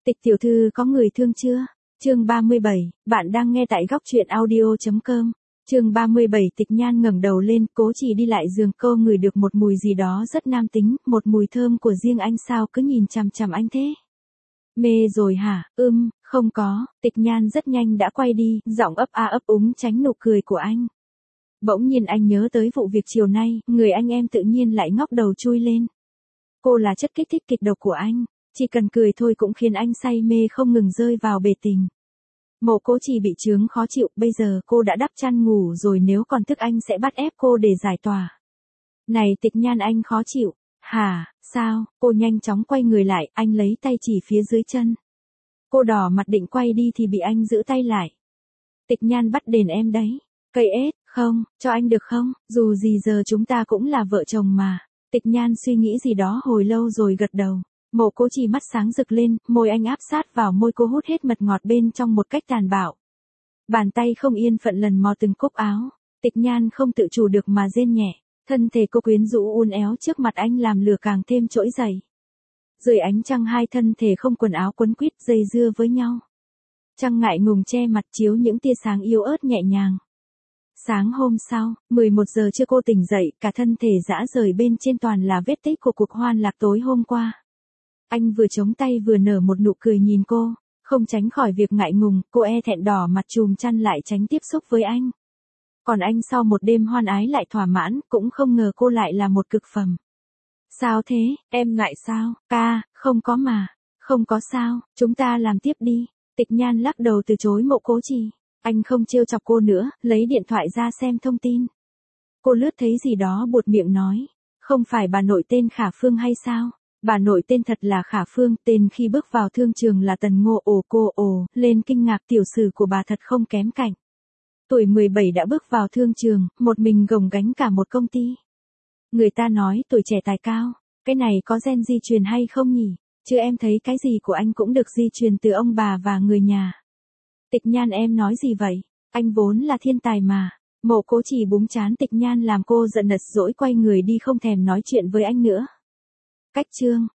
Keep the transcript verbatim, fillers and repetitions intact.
Tịch tiểu thư có người thương chưa? Chương ba mươi bảy, bạn đang nghe tại góc truyện audio chấm com. Chương ba mươi bảy Tịch Nhan ngẩng đầu lên, Cố Chỉ đi lại giường cô ngửi được một mùi gì đó rất nam tính, một mùi thơm của riêng anh sao cứ nhìn chằm chằm anh thế? Mê rồi hả? Ưm, không có, Tịch Nhan rất nhanh đã quay đi, giọng ấp a ấp úng tránh nụ cười của anh. Bỗng nhiên anh nhớ tới vụ việc chiều nay, người anh em tự nhiên lại ngóc đầu chui lên. Cô là chất kích thích kịch độc của anh, chỉ cần cười thôi cũng khiến anh say mê không ngừng rơi vào bể tình. Mộ Cố Chỉ bị chướng khó chịu, bây giờ cô đã đắp chăn ngủ rồi, nếu còn thức anh sẽ bắt ép cô để giải tỏa. Này Tịch Nhan, anh khó chịu. Hả, sao? Cô nhanh chóng quay người lại, anh lấy tay chỉ phía dưới chân. Cô đỏ mặt định quay đi thì bị anh giữ tay lại. Tịch Nhan, bắt đền em đấy. Cây ết, không, cho anh được không? Dù gì giờ chúng ta cũng là vợ chồng mà. Tịch Nhan suy nghĩ gì đó hồi lâu rồi gật đầu. Mộ Cố Chỉ mắt sáng rực lên, môi anh áp sát vào môi cô, hút hết mật ngọt bên trong một cách tàn bạo. Bàn tay không yên phận lần mò từng cúc áo. Tịch Nhan không tự chủ được mà rên nhẹ. Thân thể cô quyến rũ uốn éo trước mặt anh làm lửa càng thêm trỗi dậy. Dưới ánh trăng hai thân thể không quần áo quấn quýt dây dưa với nhau. Trăng ngại ngùng che mặt chiếu những tia sáng yếu ớt nhẹ nhàng. Sáng hôm sau, mười một giờ trưa cô tỉnh dậy, cả thân thể rã rời, bên trên toàn là vết tích của cuộc hoan lạc tối hôm qua. Anh vừa chống tay vừa nở một nụ cười nhìn cô, không tránh khỏi việc ngại ngùng, cô e thẹn đỏ mặt chùm chăn lại tránh tiếp xúc với anh. Còn anh sau một đêm hoan ái lại thỏa mãn, cũng không ngờ cô lại là một cực phẩm. Sao thế, em ngại sao? Ca, không có mà. Không có sao, chúng ta làm tiếp đi. Tịch Nhan lắc đầu từ chối Mộ Cố Chỉ. Anh không trêu chọc cô nữa, lấy điện thoại ra xem thông tin. Cô lướt thấy gì đó buột miệng nói. Không phải bà nội tên Khả Phương hay sao? Bà nội tên thật là Khả Phương, tên khi bước vào thương trường là Tần Ngô. Ồ, cô ồ, lên kinh ngạc, tiểu sử của bà thật không kém cạnh. Tuổi mười bảy đã bước vào thương trường, một mình gồng gánh cả một công ty. Người ta nói tuổi trẻ tài cao, cái này có gen di truyền hay không nhỉ? Chứ em thấy cái gì của anh cũng được di truyền từ ông bà và người nhà. Tịch Nhan, em nói gì vậy? Anh vốn là thiên tài mà. Mộ Cố Chỉ búng trán Tịch Nhan làm cô giận nật dỗi quay người đi, không thèm nói chuyện với anh nữa. Cách chương